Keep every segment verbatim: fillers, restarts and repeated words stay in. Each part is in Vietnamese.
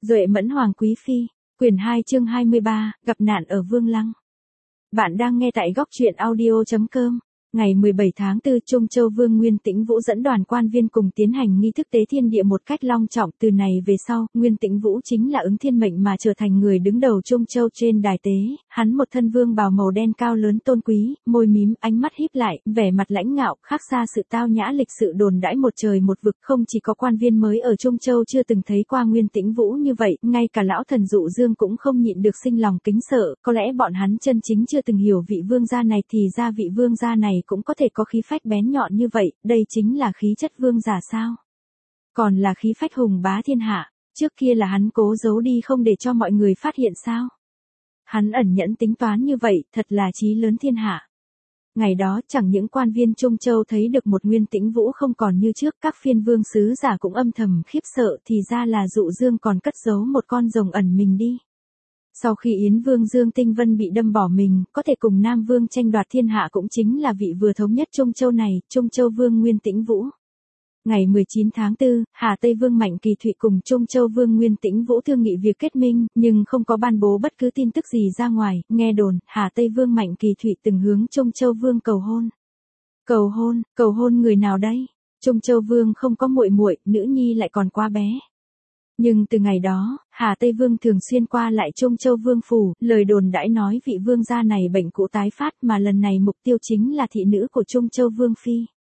Duệ Mẫn Hoàng Quý Phi, quyển hai chương hai mươi ba, gặp nạn ở Vương Lăng. Bạn đang nghe tại góc truyện audio chấm com. Ngày mười bảy tháng tư, Trung Châu Vương Nguyên Tĩnh Vũ dẫn đoàn quan viên cùng tiến hành nghi thức tế thiên địa một cách long trọng. Từ này về sau, Nguyên Tĩnh Vũ chính là ứng thiên mệnh mà trở thành người đứng đầu Trung Châu trên đài tế. Hắn một thân vương bào màu đen cao lớn tôn quý, môi mím, ánh mắt híp lại, vẻ mặt lãnh ngạo, khác xa sự tao nhã lịch sự đồn đãi một trời một vực. Không chỉ có quan viên mới ở Trung Châu chưa từng thấy qua Nguyên Tĩnh Vũ như vậy, ngay cả lão thần Dụ Dương cũng không nhịn được sinh lòng kính sợ. Có lẽ bọn hắn chân chính chưa từng hiểu vị vương gia này thì ra vị vương gia này cũng có thể có khí phách bén nhọn như vậy, đây chính là khí chất vương giả sao? Còn là khí phách hùng bá thiên hạ, trước kia là hắn cố giấu đi không để cho mọi người phát hiện sao? Hắn ẩn nhẫn tính toán như vậy, thật là chí lớn thiên hạ. Ngày đó, chẳng những quan viên Trung Châu thấy được một Nguyên Tĩnh Vũ không còn như trước, các phiên vương sứ giả cũng âm thầm khiếp sợ, thì ra là Dụ Dương còn cất giấu một con rồng ẩn mình đi. Sau khi Yến Vương Dương Tinh Vân bị đâm bỏ mình, có thể cùng Nam Vương tranh đoạt thiên hạ cũng chính là vị vừa thống nhất Trung Châu này, Trung Châu Vương Nguyên Tĩnh Vũ. Ngày mười chín tháng tư, Hà Tây Vương Mạnh Kỳ Thụy cùng Trung Châu Vương Nguyên Tĩnh Vũ thương nghị việc kết minh, nhưng không có ban bố bất cứ tin tức gì ra ngoài. Nghe đồn, Hà Tây Vương Mạnh Kỳ Thụy từng hướng Trung Châu Vương cầu hôn. Cầu hôn, cầu hôn người nào đây? Trung Châu Vương không có muội muội, nữ nhi lại còn quá bé. Nhưng từ ngày đó, Hà Tây Vương thường xuyên qua lại Trung Châu Vương phủ, lời đồn đãi nói vị vương gia này bệnh cũ tái phát, mà lần này mục tiêu chính là thị nữ của Trung Châu Vương Phi.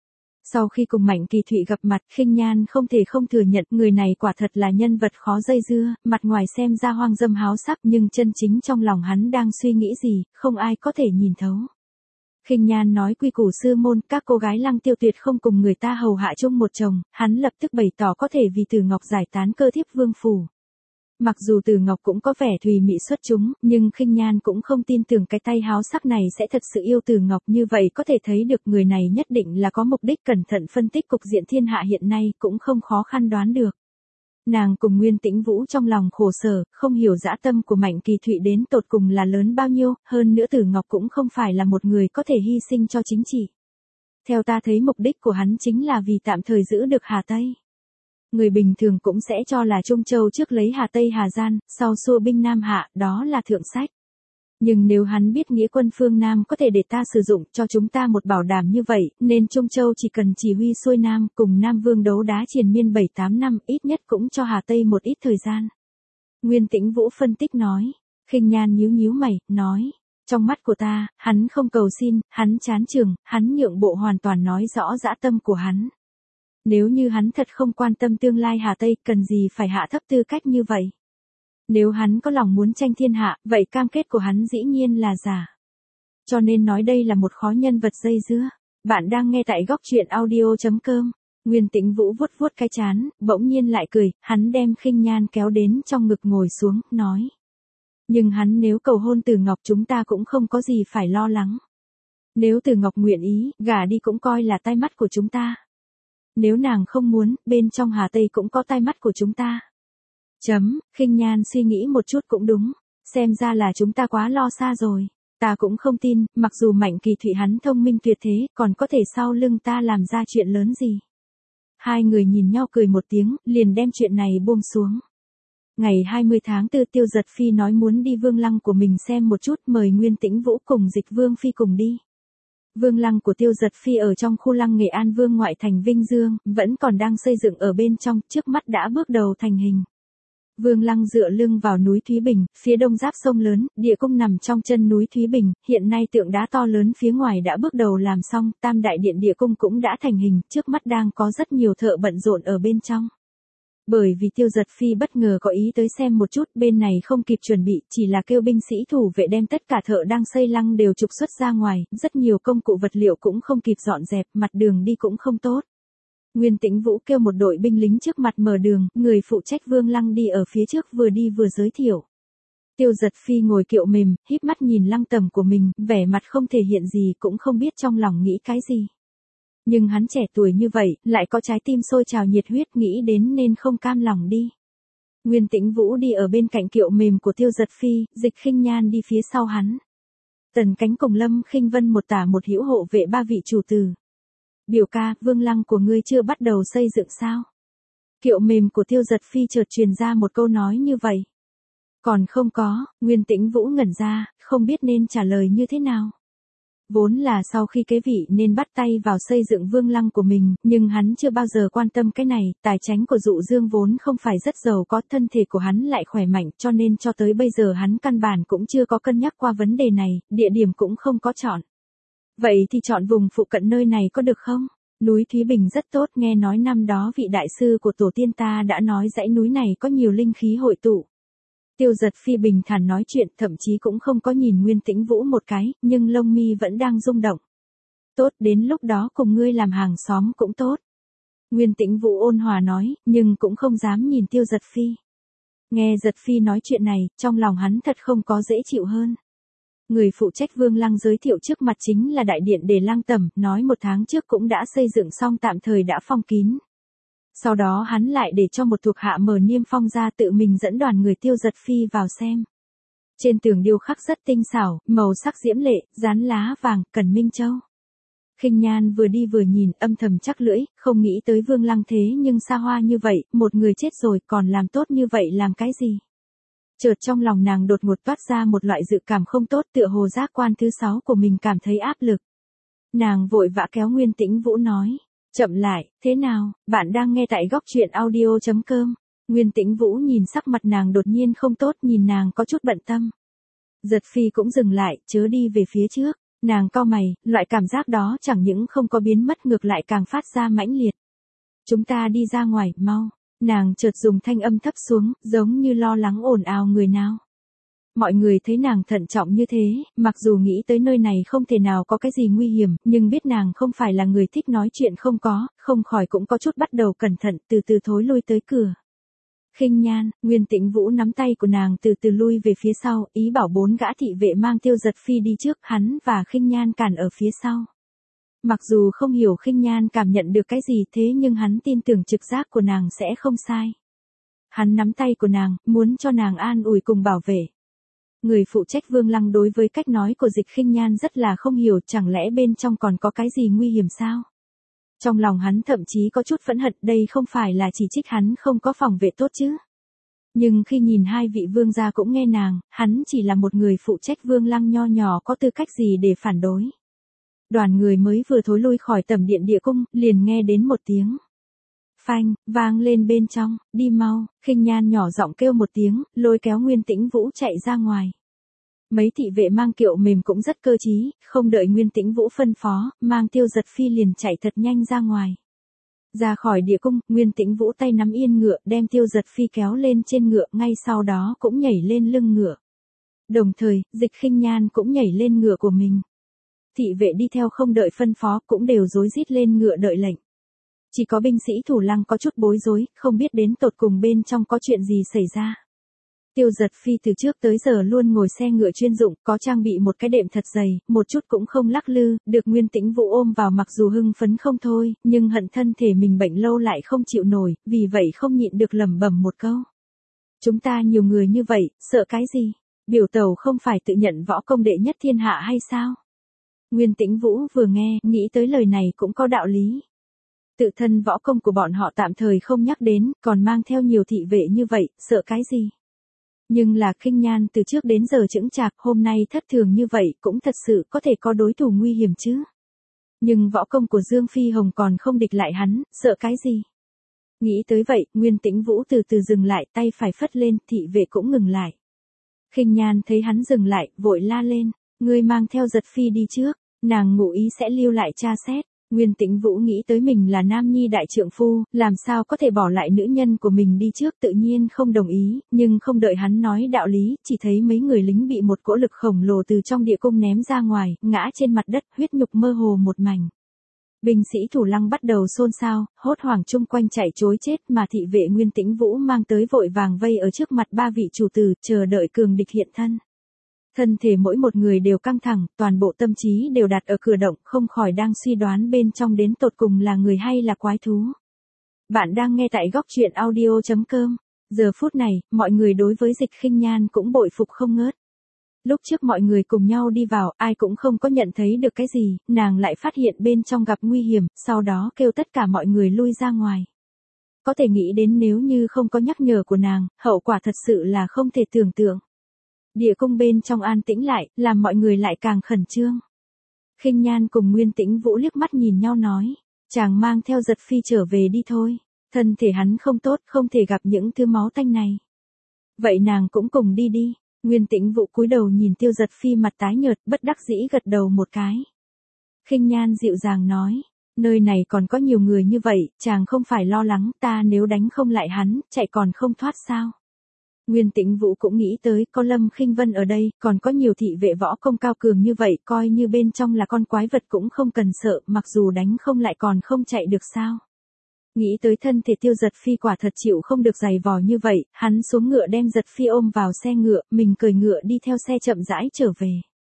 Sau khi cùng Mạnh Kỳ Thụy gặp mặt, Khinh Nhan không thể không thừa nhận người này quả thật là nhân vật khó dây dưa, mặt ngoài xem ra hoang dâm háo sắc nhưng chân chính trong lòng hắn đang suy nghĩ gì, không ai có thể nhìn thấu. Khinh Nhan nói quy củ sư môn, các cô gái Lăng Tiêu tuyệt không cùng người ta hầu hạ chung một chồng, hắn lập tức bày tỏ có thể vì Từ Ngọc giải tán cơ thiếp vương phủ. Mặc dù Từ Ngọc cũng có vẻ thùy mị xuất chúng, nhưng Khinh Nhan cũng không tin tưởng cái tay háo sắc này sẽ thật sự yêu Từ Ngọc, như vậy có thể thấy được người này nhất định là có mục đích. Cẩn thận phân tích cục diện thiên hạ hiện nay cũng không khó khăn đoán được. Nàng cùng Nguyên Tĩnh Vũ trong lòng khổ sở, không hiểu dã tâm của Mạnh Kỳ Thụy đến tột cùng là lớn bao nhiêu, hơn nữa Từ Ngọc cũng không phải là một người có thể hy sinh cho chính trị. Theo ta thấy mục đích của hắn chính là vì tạm thời giữ được Hà Tây. Người bình thường cũng sẽ cho là Trung Châu trước lấy Hà Tây Hà Gian, sau xua binh Nam Hạ, đó là thượng sách. Nhưng nếu hắn biết nghĩa quân phương Nam có thể để ta sử dụng cho chúng ta một bảo đảm như vậy, nên Trung Châu chỉ cần chỉ huy xuôi Nam, cùng Nam Vương đấu đá triền miên bảy tám năm, ít nhất cũng cho Hà Tây một ít thời gian. Nguyên Tĩnh Vũ phân tích nói. Khinh Nhan nhíu nhíu mày, nói. Trong mắt của ta, hắn không cầu xin, hắn chán chường, hắn nhượng bộ hoàn toàn nói rõ dã tâm của hắn. Nếu như hắn thật không quan tâm tương lai Hà Tây, cần gì phải hạ thấp tư cách như vậy? Nếu hắn có lòng muốn tranh thiên hạ, vậy cam kết của hắn dĩ nhiên là giả. Cho nên nói đây là một khó nhân vật dây dưa. Bạn đang nghe tại góc truyện audio chấm com. Nguyên Tĩnh Vũ vuốt vuốt cái trán, bỗng nhiên lại cười, hắn đem Khinh Nhan kéo đến trong ngực ngồi xuống, nói. Nhưng hắn nếu cầu hôn Từ Ngọc chúng ta cũng không có gì phải lo lắng. Nếu Từ Ngọc nguyện ý, gả đi cũng coi là tai mắt của chúng ta. Nếu nàng không muốn, bên trong Hà Tây cũng có tai mắt của chúng ta. Chấm, Khinh Nhan suy nghĩ một chút cũng đúng, xem ra là chúng ta quá lo xa rồi. Ta cũng không tin, mặc dù Mạnh Kỳ Thụy hắn thông minh tuyệt thế, còn có thể sau lưng ta làm ra chuyện lớn gì. Hai người nhìn nhau cười một tiếng, liền đem chuyện này buông xuống. Ngày hai mươi tháng tư Tiêu Giật Phi nói muốn đi Vương Lăng của mình xem một chút, mời Nguyên Tĩnh Vũ cùng Dịch Vương Phi cùng đi. Vương Lăng của Tiêu Giật Phi ở trong khu Lăng Nghệ An Vương ngoại thành Vinh Dương, vẫn còn đang xây dựng ở bên trong, trước mắt đã bước đầu thành hình. Vương Lăng dựa lưng vào núi Thúy Bình, phía đông giáp sông lớn, địa cung nằm trong chân núi Thúy Bình, hiện nay tượng đá to lớn phía ngoài đã bước đầu làm xong, tam đại điện địa cung cũng đã thành hình, trước mắt đang có rất nhiều thợ bận rộn ở bên trong. Bởi vì Tiêu Giật Phi bất ngờ có ý tới xem một chút, bên này không kịp chuẩn bị, chỉ là kêu binh sĩ thủ vệ đem tất cả thợ đang xây lăng đều trục xuất ra ngoài, rất nhiều công cụ vật liệu cũng không kịp dọn dẹp, mặt đường đi cũng không tốt. Nguyên Tĩnh Vũ kêu một đội binh lính trước mặt mở đường, người phụ trách Vương Lăng đi ở phía trước vừa đi vừa giới thiệu. Tiêu Giật Phi ngồi kiệu mềm, híp mắt nhìn lăng tẩm của mình, vẻ mặt không thể hiện gì, cũng không biết trong lòng nghĩ cái gì. Nhưng hắn trẻ tuổi như vậy, lại có trái tim sôi trào nhiệt huyết, nghĩ đến nên không cam lòng đi. Nguyên Tĩnh Vũ đi ở bên cạnh kiệu mềm của Tiêu Giật Phi, Dịch Khinh Nhan đi phía sau hắn. Tần Cánh cùng Lâm Khinh Vân một tả một hữu hộ vệ ba vị chủ tử. Biểu ca, Vương Lăng của ngươi chưa bắt đầu xây dựng sao? Kiệu mềm của Tiêu Giật Phi chợt truyền ra một câu nói như vậy. Còn không có, Nguyên Tĩnh Vũ ngẩn ra, không biết nên trả lời như thế nào. Vốn là sau khi kế vị nên bắt tay vào xây dựng vương lăng của mình, nhưng hắn chưa bao giờ quan tâm cái này, tài chánh của Dụ Dương vốn không phải rất giàu có, thân thể của hắn lại khỏe mạnh, cho nên cho tới bây giờ hắn căn bản cũng chưa có cân nhắc qua vấn đề này, địa điểm cũng không có chọn. Vậy thì chọn vùng phụ cận nơi này có được không? Núi Thúy Bình rất tốt, nghe nói năm đó vị đại sư của tổ tiên ta đã nói dãy núi này có nhiều linh khí hội tụ. Tiêu Giật Phi bình thản nói chuyện, thậm chí cũng không có nhìn Nguyên Tĩnh Vũ một cái, nhưng lông mi vẫn đang rung động. Tốt, đến lúc đó cùng ngươi làm hàng xóm cũng tốt. Nguyên Tĩnh Vũ ôn hòa nói, nhưng cũng không dám nhìn Tiêu Giật Phi. Nghe Giật Phi nói chuyện này, trong lòng hắn thật không có dễ chịu hơn. Người phụ trách Vương Lăng giới thiệu trước mặt chính là đại điện Đề Lăng Tẩm, nói một tháng trước cũng đã xây dựng xong, tạm thời đã phong kín. Sau đó hắn lại để cho một thuộc hạ mở niêm phong ra, tự mình dẫn đoàn người Tiêu Giật Phi vào xem. Trên tường điêu khắc rất tinh xảo, màu sắc diễm lệ, dán lá vàng, Cẩn Minh Châu. Khinh Nhan vừa đi vừa nhìn, âm thầm chắc lưỡi, không nghĩ tới Vương Lăng thế nhưng xa hoa như vậy, một người chết rồi còn làm tốt như vậy làm cái gì? Chợt trong lòng nàng đột ngột toát ra một loại dự cảm không tốt, tựa hồ giác quan thứ sáu của mình cảm thấy áp lực. Nàng vội vã kéo Nguyên Tĩnh Vũ nói. Chậm lại, thế nào, bạn đang nghe tại góc truyện audio chấm com. Nguyên Tĩnh Vũ nhìn sắc mặt nàng đột nhiên không tốt, nhìn nàng có chút bận tâm. Giật Phi cũng dừng lại, chớ đi về phía trước. Nàng cau mày, loại cảm giác đó chẳng những không có biến mất ngược lại càng phát ra mãnh liệt. Chúng ta đi ra ngoài, mau. Nàng chợt dùng thanh âm thấp xuống, giống như lo lắng ồn ào người nào. Mọi người thấy nàng thận trọng như thế, mặc dù nghĩ tới nơi này không thể nào có cái gì nguy hiểm, nhưng biết nàng không phải là người thích nói chuyện không có, không khỏi cũng có chút bắt đầu cẩn thận, từ từ thối lui tới cửa. Khinh Nhan, Nguyên Tĩnh Vũ nắm tay của nàng từ từ lui về phía sau, ý bảo bốn gã thị vệ mang Tiêu Giật Phi đi trước, hắn và Khinh Nhan cản ở phía sau. Mặc dù không hiểu Khinh Nhan cảm nhận được cái gì, thế nhưng hắn tin tưởng trực giác của nàng sẽ không sai. Hắn nắm tay của nàng, muốn cho nàng an ủi cùng bảo vệ. Người phụ trách Vương Lăng đối với cách nói của Dịch Khinh Nhan rất là không hiểu, chẳng lẽ bên trong còn có cái gì nguy hiểm sao? Trong lòng hắn thậm chí có chút phẫn hận, đây không phải là chỉ trích hắn không có phòng vệ tốt chứ. Nhưng khi nhìn hai vị vương gia cũng nghe nàng, hắn chỉ là một người phụ trách Vương Lăng nho nhỏ, có tư cách gì để phản đối. Đoàn người mới vừa thối lui khỏi tẩm điện địa cung, liền nghe đến một tiếng phanh, vang lên bên trong, đi mau. Khinh Nhan nhỏ giọng kêu một tiếng, lôi kéo Nguyên Tĩnh Vũ chạy ra ngoài. Mấy thị vệ mang kiệu mềm cũng rất cơ trí, không đợi Nguyên Tĩnh Vũ phân phó, mang Tiêu Giật Phi liền chạy thật nhanh ra ngoài. Ra khỏi địa cung, Nguyên Tĩnh Vũ tay nắm yên ngựa, đem Tiêu Giật Phi kéo lên trên ngựa, ngay sau đó cũng nhảy lên lưng ngựa. Đồng thời, Dịch Khinh Nhan cũng nhảy lên ngựa của mình. Thị vệ đi theo không đợi phân phó cũng đều rối rít lên ngựa đợi lệnh. Chỉ có binh sĩ Thủ Lăng có chút bối rối, không biết đến tột cùng bên trong có chuyện gì xảy ra. Tiêu Giật Phi từ trước tới giờ luôn ngồi xe ngựa chuyên dụng, có trang bị một cái đệm thật dày, một chút cũng không lắc lư, được Nguyên Tĩnh Vũ ôm vào, mặc dù hưng phấn không thôi, nhưng hận thân thể mình bệnh lâu lại không chịu nổi, vì vậy không nhịn được lẩm bẩm một câu. Chúng ta nhiều người như vậy, sợ cái gì? Biểu tẩu không phải tự nhận võ công đệ nhất thiên hạ hay sao? Nguyên Tĩnh Vũ vừa nghe, nghĩ tới lời này cũng có đạo lý. Tự thân võ công của bọn họ tạm thời không nhắc đến, còn mang theo nhiều thị vệ như vậy, sợ cái gì? Nhưng là Khinh Nhan từ trước đến giờ chững chạc, hôm nay thất thường như vậy cũng thật sự có thể có đối thủ nguy hiểm chứ. Nhưng võ công của Dương Phi Hồng còn không địch lại hắn, sợ cái gì? Nghĩ tới vậy, Nguyên Tĩnh Vũ từ từ dừng lại, tay phải phất lên, thị vệ cũng ngừng lại. Khinh Nhan thấy hắn dừng lại, vội la lên, ngươi mang theo Giật Phi đi trước, nàng ngụ ý sẽ lưu lại tra xét. Nguyên Tĩnh Vũ nghĩ tới mình là nam nhi đại trượng phu, làm sao có thể bỏ lại nữ nhân của mình đi trước, tự nhiên không đồng ý, nhưng không đợi hắn nói đạo lý, chỉ thấy mấy người lính bị một cỗ lực khổng lồ từ trong địa cung ném ra ngoài, ngã trên mặt đất, huyết nhục mơ hồ một mảnh. Binh sĩ Thủ Lăng bắt đầu xôn xao, hốt hoảng chung quanh chạy trối chết, mà thị vệ Nguyên Tĩnh Vũ mang tới vội vàng vây ở trước mặt ba vị chủ tử, chờ đợi cường địch hiện thân. Thân thể mỗi một người đều căng thẳng, toàn bộ tâm trí đều đặt ở cửa động, không khỏi đang suy đoán bên trong đến tột cùng là người hay là quái thú. Bạn đang nghe tại góc truyện audio chấm com. Giờ phút này, mọi người đối với Dịch Khinh Nhan cũng bội phục không ngớt. Lúc trước mọi người cùng nhau đi vào, ai cũng không có nhận thấy được cái gì, nàng lại phát hiện bên trong gặp nguy hiểm, sau đó kêu tất cả mọi người lui ra ngoài. có thể nghĩ đến nếu như không có nhắc nhở của nàng, hậu quả thật sự là không thể tưởng tượng. Địa cung bên trong an tĩnh lại, làm mọi người lại càng khẩn trương. Khinh Nhan cùng Nguyên Tĩnh Vũ liếc mắt nhìn nhau nói, chàng mang theo Giật Phi trở về đi thôi, thân thể hắn không tốt, không thể gặp những thứ máu tanh này. Vậy nàng cũng cùng đi đi. Nguyên Tĩnh Vũ cúi đầu nhìn Tiêu Giật Phi mặt tái nhợt, bất đắc dĩ gật đầu một cái. Khinh Nhan dịu dàng nói, nơi này còn có nhiều người như vậy, chàng không phải lo lắng, ta nếu đánh không lại hắn, chạy còn không thoát sao. Nguyên Tĩnh Vũ cũng nghĩ tới, có Lâm Khinh Vân ở đây, còn có nhiều thị vệ võ công cao cường như vậy, coi như bên trong là con quái vật cũng không cần sợ, mặc dù đánh không lại còn không chạy được sao. Nghĩ tới thân thể Tiêu Giật Phi quả thật chịu không được giày vò như vậy, hắn xuống ngựa đem Giật Phi ôm vào xe ngựa, mình cởi ngựa đi theo xe chậm rãi trở về.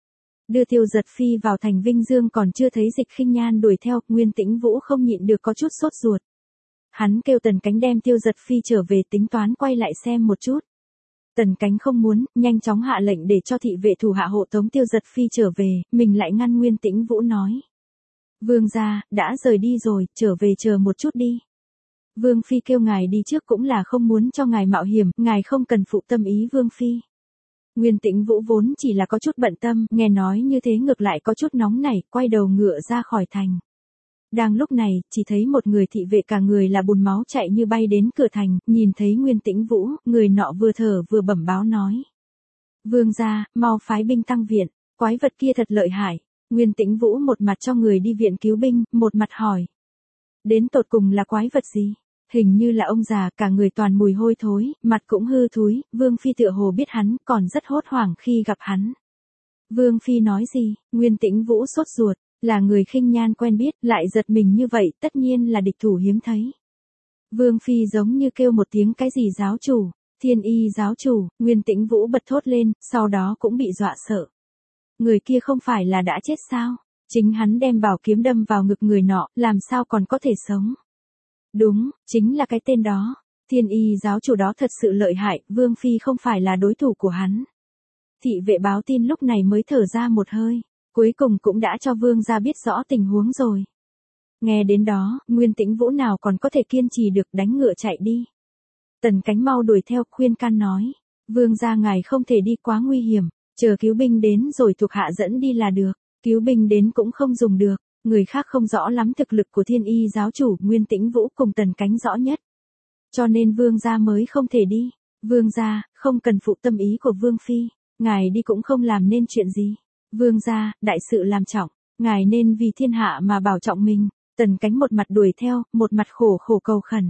Đưa Tiêu Giật Phi vào thành Vinh Dương còn chưa thấy Dịch Khinh Nhan đuổi theo, Nguyên Tĩnh Vũ không nhịn được có chút sốt ruột. Hắn kêu Tần Cánh đem Tiêu Giật Phi trở về tính toán quay lại xem một chút. Tần Cánh không muốn, nhanh chóng hạ lệnh để cho thị vệ thủ hạ hộ tống Tiêu Giật Phi trở về, mình lại ngăn Nguyên Tĩnh Vũ nói. Vương gia, đã rời đi rồi, trở về chờ một chút đi. Vương Phi kêu ngài đi trước cũng là không muốn cho ngài mạo hiểm, ngài không cần phụ tâm ý Vương Phi. Nguyên Tĩnh Vũ vốn chỉ là có chút bận tâm, nghe nói như thế ngược lại có chút nóng nảy, quay đầu ngựa ra khỏi thành. Đang lúc này, chỉ thấy một người thị vệ cả người là bùn máu chạy như bay đến cửa thành, nhìn thấy Nguyên Tĩnh Vũ, người nọ vừa thở vừa bẩm báo nói. Vương gia, mau phái binh tăng viện, quái vật kia thật lợi hại. Nguyên Tĩnh Vũ một mặt cho người đi viện cứu binh, một mặt hỏi. Đến tột cùng là quái vật gì? Hình như là ông già, cả người toàn mùi hôi thối, mặt cũng hư thúi, Vương Phi tựa hồ biết hắn, còn rất hốt hoảng khi gặp hắn. Vương Phi nói gì? Nguyên Tĩnh Vũ sốt ruột, là người Khinh Nhan quen biết, lại giật mình như vậy, tất nhiên là địch thủ hiếm thấy. Vương Phi giống như kêu một tiếng cái gì giáo chủ, Thiên Y giáo chủ, Nguyên Tĩnh Vũ bật thốt lên, sau đó cũng bị dọa sợ. Người kia không phải là đã chết sao? Chính hắn đem bảo kiếm đâm vào ngực người nọ, làm sao còn có thể sống? Đúng, chính là cái tên đó. Thiên Y giáo chủ đó thật sự lợi hại, Vương Phi không phải là đối thủ của hắn. Thị vệ báo tin lúc này mới thở ra một hơi, cuối cùng cũng đã cho Vương gia biết rõ tình huống rồi. Nghe đến đó, Nguyên Tĩnh Vũ nào còn có thể kiên trì được, đánh ngựa chạy đi. Tần Cánh mau đuổi theo khuyên can nói, Vương gia ngài không thể đi quá nguy hiểm, chờ cứu binh đến rồi thuộc hạ dẫn đi là được, cứu binh đến cũng không dùng được. Người khác không rõ lắm thực lực của Thiên Y giáo chủ, Nguyên Tĩnh Vũ cùng Tần Cánh rõ nhất. Cho nên Vương gia mới không thể đi. Vương gia, không cần phụ tâm ý của Vương Phi, ngài đi cũng không làm nên chuyện gì. Vương gia, đại sự làm trọng, ngài nên vì thiên hạ mà bảo trọng mình. Tần Cánh một mặt đuổi theo, một mặt khổ khổ cầu khẩn.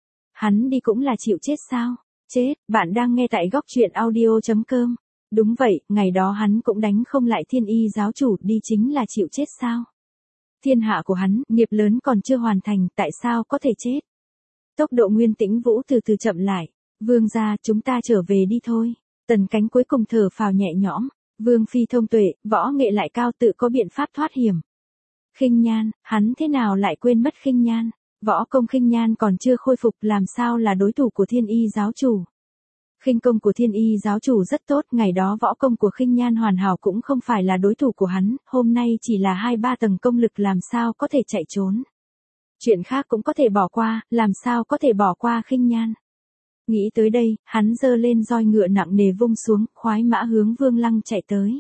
Hắn đi cũng là chịu chết sao? Chết, bạn đang nghe tại góc truyện audio chấm com. Đúng vậy, ngày đó hắn cũng đánh không lại Thiên Y giáo chủ, đi chính là chịu chết sao? Thiên hạ của hắn, nghiệp lớn còn chưa hoàn thành, tại sao có thể chết? Tốc độ Nguyên Tĩnh Vũ từ từ chậm lại. Vương gia, chúng ta trở về đi thôi. Tần Cánh cuối cùng thở phào nhẹ nhõm. Vương Phi thông tuệ, võ nghệ lại cao, tự có biện pháp thoát hiểm. Khinh Nhan, hắn thế nào lại quên mất Khinh Nhan? Võ công Khinh Nhan còn chưa khôi phục, làm sao là đối thủ của Thiên Y giáo chủ? Khinh công của Thiên Y giáo chủ rất tốt, ngày đó võ công của Khinh Nhan hoàn hảo cũng không phải là đối thủ của hắn, hôm nay chỉ là hai ba tầng công lực, làm sao có thể chạy trốn. Chuyện khác cũng có thể bỏ qua, làm sao có thể bỏ qua Khinh Nhan. Nghĩ tới đây, hắn giơ lên roi ngựa nặng nề vung xuống, khoái mã hướng Vương Lăng chạy tới.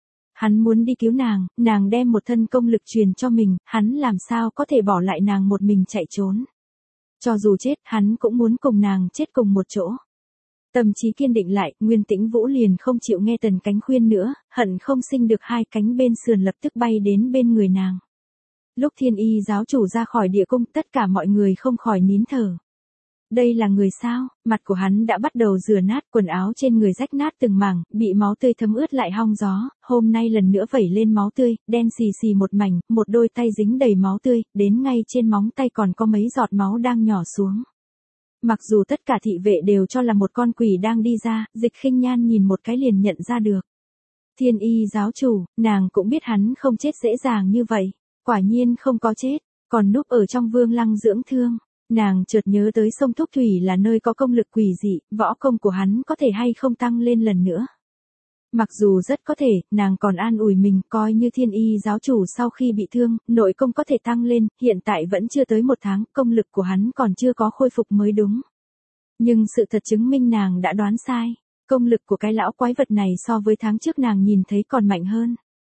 Hắn muốn đi cứu nàng, nàng đem một thân công lực truyền cho mình, hắn làm sao có thể bỏ lại nàng một mình chạy trốn. Cho dù chết, hắn cũng muốn cùng nàng chết cùng một chỗ. Tâm trí kiên định lại, Nguyên Tĩnh Vũ liền không chịu nghe Tần Cánh khuyên nữa, hận không sinh được hai cánh bên sườn lập tức bay đến bên người nàng. Lúc Thiên Y giáo chủ ra khỏi địa cung, tất cả mọi người không khỏi nín thở. Đây là người sao? Mặt của hắn đã bắt đầu rửa nát, quần áo trên người rách nát từng mảng, bị máu tươi thấm ướt lại hong gió, hôm nay lần nữa vẩy lên máu tươi, đen xì xì một mảnh, một đôi tay dính đầy máu tươi, đến ngay trên móng tay còn có mấy giọt máu đang nhỏ xuống. Mặc dù tất cả thị vệ đều cho là một con quỷ đang đi ra, Dịch Khinh Nhan nhìn một cái liền nhận ra được. Thiên Y giáo chủ, nàng cũng biết hắn không chết dễ dàng như vậy, quả nhiên không có chết, còn núp ở trong Vương Lăng dưỡng thương. Nàng chợt nhớ tới sông Thúc Thủy là nơi có công lực quỷ dị, võ công của hắn có thể hay không tăng lên lần nữa. Mặc dù rất có thể, nàng còn an ủi mình, coi như thiên y giáo chủ sau khi bị thương, nội công có thể tăng lên, hiện tại vẫn chưa tới một tháng, công lực của hắn còn chưa có khôi phục mới đúng. Nhưng sự thật chứng minh nàng đã đoán sai, công lực của cái lão quái vật này so với tháng trước nàng nhìn thấy còn mạnh hơn.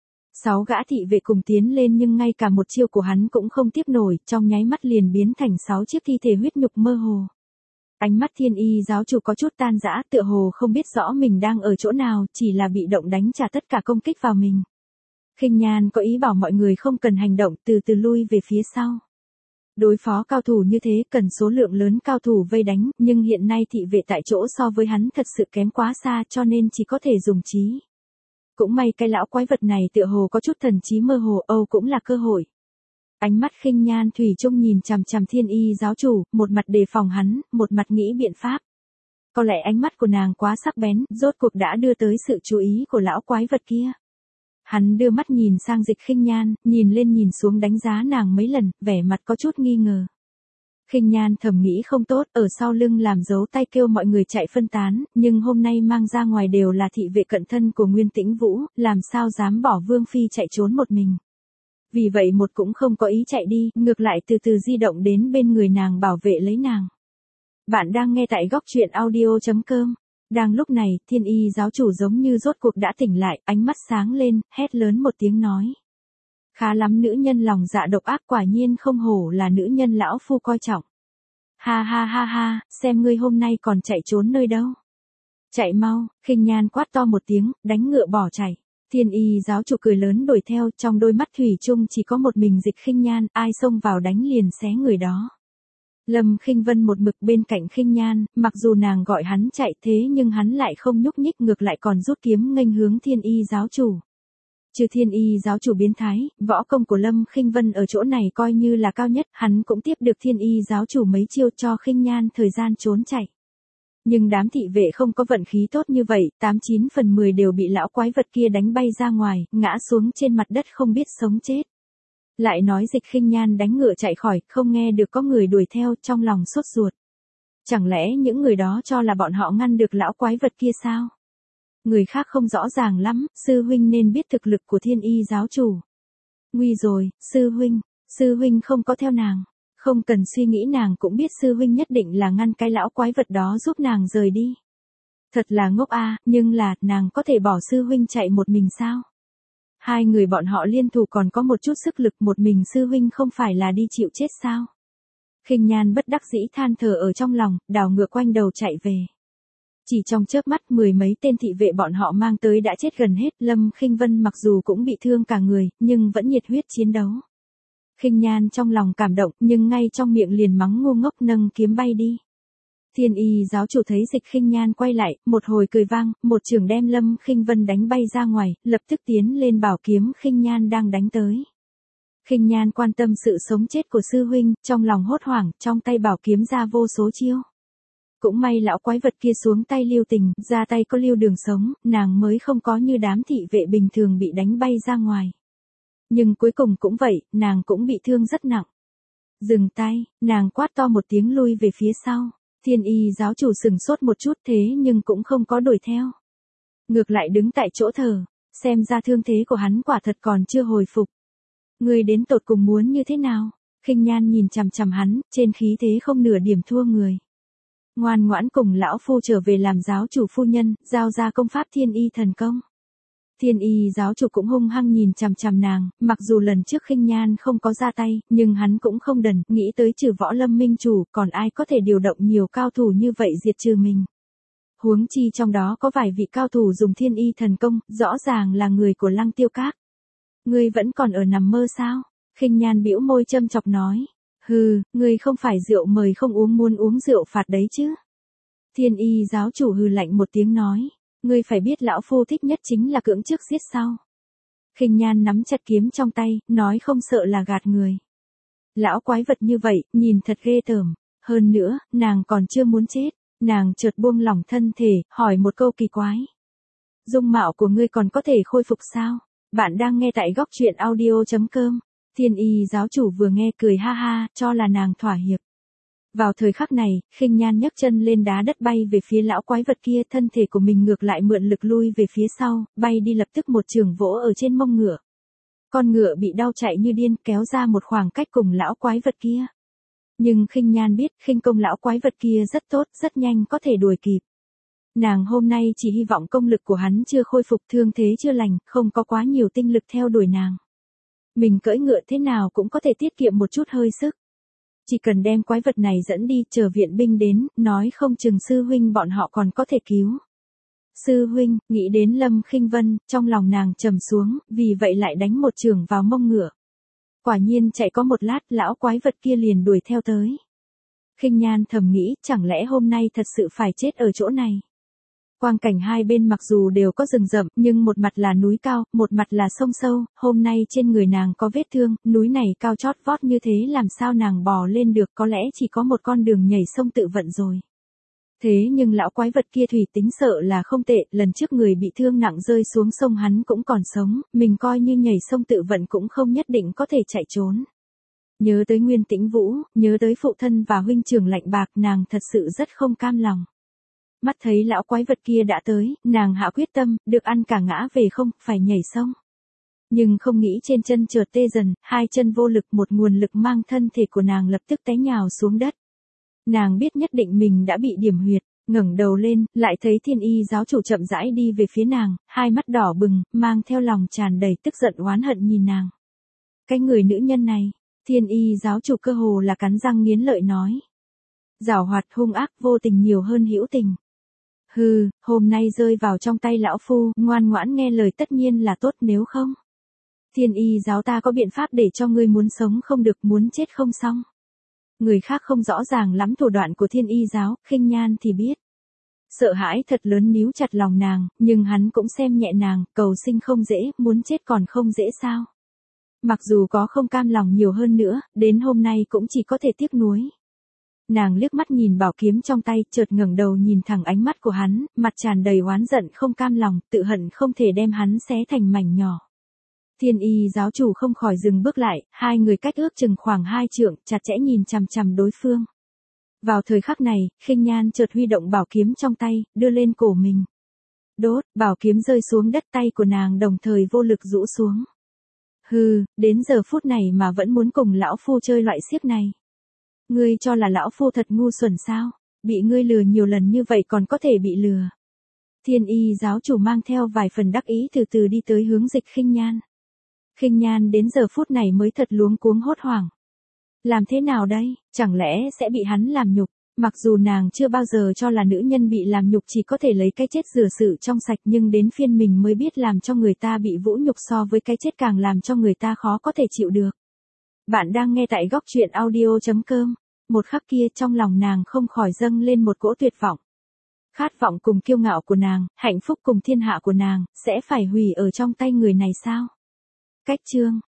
Sáu gã thị vệ cùng tiến lên nhưng ngay cả một chiêu của hắn cũng không tiếp nổi, trong nháy mắt liền biến thành sáu chiếc thi thể huyết nhục mơ hồ. Ánh mắt thiên y giáo chủ có chút tan rã, tựa hồ không biết rõ mình đang ở chỗ nào, chỉ là bị động đánh trả tất cả công kích vào mình. Khinh Nhan có ý bảo mọi người không cần hành động, từ từ lui về phía sau. Đối phó cao thủ như thế cần số lượng lớn cao thủ vây đánh, nhưng hiện nay thị vệ tại chỗ so với hắn thật sự kém quá xa cho nên chỉ có thể dùng trí. Cũng may cái lão quái vật này tựa hồ có chút thần trí mơ hồ, Âu cũng là cơ hội. Ánh mắt Khinh Nhan thủy chung nhìn chằm chằm thiên y giáo chủ, một mặt đề phòng hắn, một mặt nghĩ biện pháp. Có lẽ ánh mắt của nàng quá sắc bén, rốt cuộc đã đưa tới sự chú ý của lão quái vật kia. Hắn đưa mắt nhìn sang Dịch Khinh Nhan, nhìn lên nhìn xuống đánh giá nàng mấy lần, vẻ mặt có chút nghi ngờ. Khinh Nhan thầm nghĩ không tốt, ở sau lưng làm dấu tay kêu mọi người chạy phân tán, nhưng hôm nay mang ra ngoài đều là thị vệ cận thân của Nguyên Tĩnh Vũ, làm sao dám bỏ Vương Phi chạy trốn một mình. Vì vậy một cũng không có ý chạy đi, ngược lại từ từ di động đến bên người nàng bảo vệ lấy nàng. Bạn đang nghe tại góc truyện audio chấm com. Đang lúc này, thiên y giáo chủ giống như rốt cuộc đã tỉnh lại, ánh mắt sáng lên, hét lớn một tiếng nói. Khá lắm nữ nhân lòng dạ độc ác, quả nhiên không hổ là nữ nhân lão phu coi trọng. Ha ha ha ha, xem ngươi hôm nay còn chạy trốn nơi đâu. Chạy mau, Khinh Nhan quát to một tiếng, đánh ngựa bỏ chạy. Thiên y giáo chủ cười lớn đuổi theo, trong đôi mắt thủy chung chỉ có một mình Dịch Khinh Nhan, ai xông vào đánh liền xé người đó. Lâm Khinh Vân một mực bên cạnh Khinh Nhan, mặc dù nàng gọi hắn chạy thế nhưng hắn lại không nhúc nhích, ngược lại còn rút kiếm nghênh hướng thiên y giáo chủ. Trừ thiên y giáo chủ biến thái, võ công của Lâm Khinh Vân ở chỗ này coi như là cao nhất, hắn cũng tiếp được thiên y giáo chủ mấy chiêu cho Khinh Nhan thời gian trốn chạy. Nhưng đám thị vệ không có vận khí tốt như vậy, tám chín phần mười đều bị lão quái vật kia đánh bay ra ngoài, ngã xuống trên mặt đất không biết sống chết. Lại nói Dịch Khinh Nhan đánh ngựa chạy khỏi, không nghe được có người đuổi theo, trong lòng sốt ruột. Chẳng lẽ những người đó cho là bọn họ ngăn được lão quái vật kia sao? Người khác không rõ ràng lắm, sư huynh nên biết thực lực của thiên y giáo chủ. Nguy rồi, sư huynh, sư huynh không có theo nàng. Không cần suy nghĩ nàng cũng biết sư huynh nhất định là ngăn cái lão quái vật đó giúp nàng rời đi. Thật là ngốc a, nhưng là, nàng có thể bỏ sư huynh chạy một mình sao? Hai người bọn họ liên thủ còn có một chút sức lực, một mình sư huynh không phải là đi chịu chết sao? Khinh Nhan bất đắc dĩ than thở ở trong lòng, đảo ngựa quanh đầu chạy về. Chỉ trong chớp mắt mười mấy tên thị vệ bọn họ mang tới đã chết gần hết, Lâm Khinh Vân mặc dù cũng bị thương cả người, nhưng vẫn nhiệt huyết chiến đấu. Khinh Nhan trong lòng cảm động, nhưng ngay trong miệng liền mắng ngu ngốc, nâng kiếm bay đi. Thiên y giáo chủ thấy Dịch Khinh Nhan quay lại, một hồi cười vang, một chưởng đem Lâm Khinh Vân đánh bay ra ngoài, lập tức tiến lên bảo kiếm Khinh Nhan đang đánh tới. Khinh Nhan quan tâm sự sống chết của sư huynh, trong lòng hốt hoảng, trong tay bảo kiếm ra vô số chiêu. Cũng may lão quái vật kia xuống tay lưu tình, ra tay có lưu đường sống, nàng mới không có như đám thị vệ bình thường bị đánh bay ra ngoài. Nhưng cuối cùng cũng vậy, nàng cũng bị thương rất nặng. Dừng tay, nàng quát to một tiếng lui về phía sau. Thiên y giáo chủ sừng sốt một chút thế nhưng cũng không có đuổi theo. Ngược lại đứng tại chỗ thờ, xem ra thương thế của hắn quả thật còn chưa hồi phục. Người đến tột cùng muốn như thế nào? Khinh Nhan nhìn chằm chằm hắn, trên khí thế không nửa điểm thua người. Ngoan ngoãn cùng lão phu trở về làm giáo chủ phu nhân, giao ra công pháp thiên y thần công. Thiên y giáo chủ cũng hung hăng nhìn chằm chằm nàng, mặc dù lần trước Khinh Nhan không có ra tay, nhưng hắn cũng không đần, nghĩ tới trừ Võ Lâm minh chủ, còn ai có thể điều động nhiều cao thủ như vậy diệt trừ mình. Huống chi trong đó có vài vị cao thủ dùng thiên y thần công, rõ ràng là người của Lăng Tiêu Các. Ngươi vẫn còn ở nằm mơ sao? Khinh Nhan bĩu môi châm chọc nói. Hừ, ngươi không phải rượu mời không uống muốn uống rượu phạt đấy chứ. Thiên y giáo chủ hừ lạnh một tiếng nói. Ngươi phải biết lão phu thích nhất chính là cưỡng trước giết sau. Khinh Nhan nắm chặt kiếm trong tay, nói không sợ là gạt người. Lão quái vật như vậy, nhìn thật ghê tởm. Hơn nữa, nàng còn chưa muốn chết. Nàng chợt buông lỏng thân thể, hỏi một câu kỳ quái. Dung mạo của ngươi còn có thể khôi phục sao? Bạn đang nghe tại góc truyện audio chấm com. Thiên y giáo chủ vừa nghe cười ha ha, cho là nàng thỏa hiệp. Vào thời khắc này, Khinh Nhan nhấc chân lên đá đất bay về phía lão quái vật kia, thân thể của mình ngược lại mượn lực lui về phía sau, bay đi lập tức một chưởng vỗ ở trên mông ngựa. Con ngựa bị đau chạy như điên, kéo ra một khoảng cách cùng lão quái vật kia. Nhưng Khinh Nhan biết, khinh công lão quái vật kia rất tốt, rất nhanh có thể đuổi kịp. Nàng hôm nay chỉ hy vọng công lực của hắn chưa khôi phục, thương thế chưa lành, không có quá nhiều tinh lực theo đuổi nàng. Mình cưỡi ngựa thế nào cũng có thể tiết kiệm một chút hơi sức. Chỉ cần đem quái vật này dẫn đi, chờ viện binh đến, nói không chừng sư huynh bọn họ còn có thể cứu. Sư huynh, nghĩ đến Lâm Khinh Vân, trong lòng nàng trầm xuống, vì vậy lại đánh một chưởng vào mông ngựa. Quả nhiên chạy có một lát, lão quái vật kia liền đuổi theo tới. Khinh Nhan thầm nghĩ, chẳng lẽ hôm nay thật sự phải chết ở chỗ này. Quang cảnh hai bên mặc dù đều có rừng rậm, nhưng một mặt là núi cao, một mặt là sông sâu, hôm nay trên người nàng có vết thương, núi này cao chót vót như thế làm sao nàng bò lên được, có lẽ chỉ có một con đường nhảy sông tự vận rồi. Thế nhưng lão quái vật kia thủy tính sợ là không tệ, lần trước người bị thương nặng rơi xuống sông hắn cũng còn sống, mình coi như nhảy sông tự vận cũng không nhất định có thể chạy trốn. Nhớ tới Nguyên Tĩnh Vũ, nhớ tới phụ thân và huynh trưởng lạnh bạc, nàng thật sự rất không cam lòng. Mắt thấy lão quái vật kia đã tới, nàng hạ quyết tâm, được ăn cả ngã về không, phải nhảy sông. Nhưng không nghĩ trên chân chợt tê dần, hai chân vô lực, một nguồn lực mang thân thể của nàng lập tức té nhào xuống đất. Nàng biết nhất định mình đã bị điểm huyệt, ngẩng đầu lên, lại thấy Thiên Y giáo chủ chậm rãi đi về phía nàng, hai mắt đỏ bừng, mang theo lòng tràn đầy tức giận oán hận nhìn nàng. Cái người nữ nhân này, Thiên Y giáo chủ cơ hồ là cắn răng nghiến lợi nói. Giảo hoạt hung ác, vô tình nhiều hơn hữu tình. Hừ, hôm nay rơi vào trong tay lão phu, ngoan ngoãn nghe lời tất nhiên là tốt, nếu không. Thiên Y giáo ta có biện pháp để cho ngươi muốn sống không được, muốn chết không xong. Người khác không rõ ràng lắm thủ đoạn của Thiên Y giáo, Khinh Nhan thì biết. Sợ hãi thật lớn níu chặt lòng nàng, nhưng hắn cũng xem nhẹ nàng, cầu sinh không dễ, muốn chết còn không dễ sao. Mặc dù có không cam lòng nhiều hơn nữa, đến hôm nay cũng chỉ có thể tiếc nuối. Nàng liếc mắt nhìn bảo kiếm trong tay, chợt ngẩng đầu nhìn thẳng ánh mắt của hắn, mặt tràn đầy oán giận không cam lòng, tự hận không thể đem hắn xé thành mảnh nhỏ. Thiên Y giáo chủ không khỏi dừng bước lại, hai người cách ước chừng khoảng hai trượng, chặt chẽ nhìn chằm chằm đối phương. Vào thời khắc này, Khinh Nhan chợt huy động bảo kiếm trong tay, đưa lên cổ mình. Đốt, bảo kiếm rơi xuống đất, tay của nàng đồng thời vô lực rũ xuống. Hừ, đến giờ phút này mà vẫn muốn cùng lão phu chơi loại xiếc này. Ngươi cho là lão phu thật ngu xuẩn sao? Bị ngươi lừa nhiều lần như vậy còn có thể bị lừa. Thiên Y giáo chủ mang theo vài phần đắc ý từ từ đi tới hướng Dịch Khinh Nhan. Khinh Nhan đến giờ phút này mới thật luống cuống hốt hoảng. Làm thế nào đây, chẳng lẽ sẽ bị hắn làm nhục? Mặc dù nàng chưa bao giờ cho là nữ nhân bị làm nhục chỉ có thể lấy cái chết rửa sự trong sạch, nhưng đến phiên mình mới biết làm cho người ta bị vũ nhục so với cái chết càng làm cho người ta khó có thể chịu được. Bạn đang nghe tại góc truyện audio chấm com. Một khắc kia trong lòng nàng không khỏi dâng lên một cỗ tuyệt vọng. Khát vọng cùng kiêu ngạo của nàng, hạnh phúc cùng thiên hạ của nàng, sẽ phải hủy ở trong tay người này sao? Cách chương